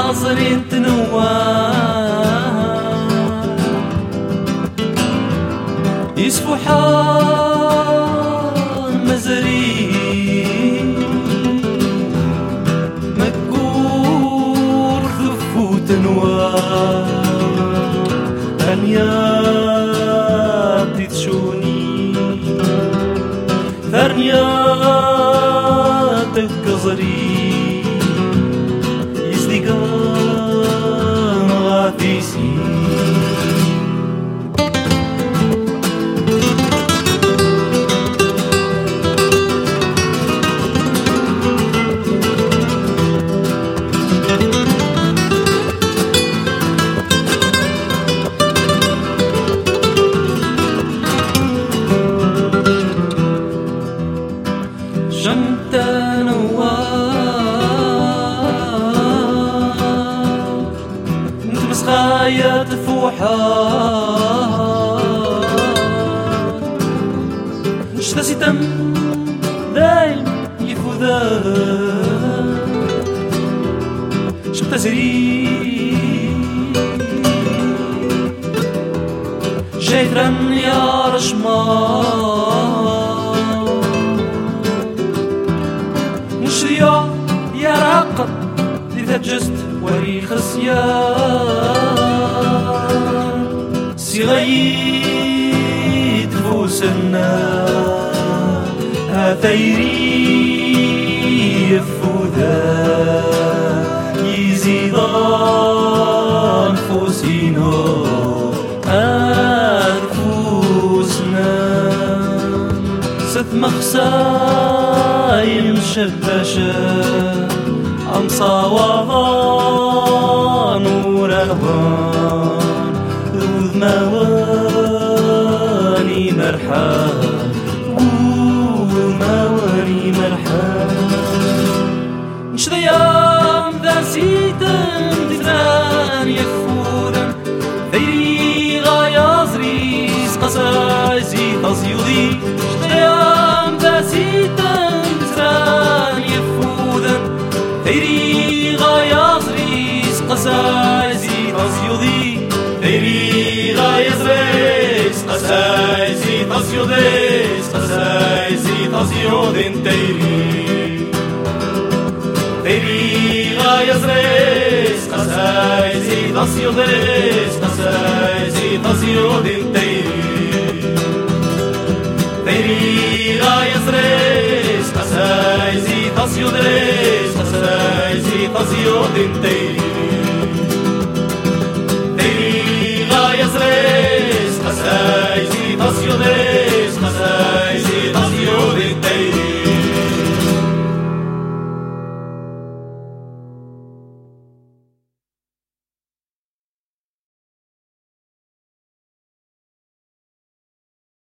عصرين تنوار يسفو حار مزري مكور ثفو تنوار ثانيات تشوني ثانيات تكزري يزدقان غاثيسي جنت نوار نتمس خايات فوحات شتا ستم دايم يفوذان شتا سري شيطران يا رشمان نشريا يا راقب إذا جست وري خصيان سيغيد فوسنا هاثيري يفوذا يزيدان فوسينو أنفسنا ست مخساي مشبشة عم صواضان ورهبان ذوذ مواني مرحب مواني مرحب نشريام ذا سيتم تتران يفودن ثيري غايا زريس قسايسي تصيودي نشريام ذا سيتم تتران يفودن ثيري غايا زريس قسايسي تصيودي ثيري غايا زريس قسايسي تصيودي قسايسي تصيودين ثيري غايا زريس قسايسي تصيودي قسايسي تصيودين ثيري غايا زريس قسايسي تصيودي قسايسي تصيودين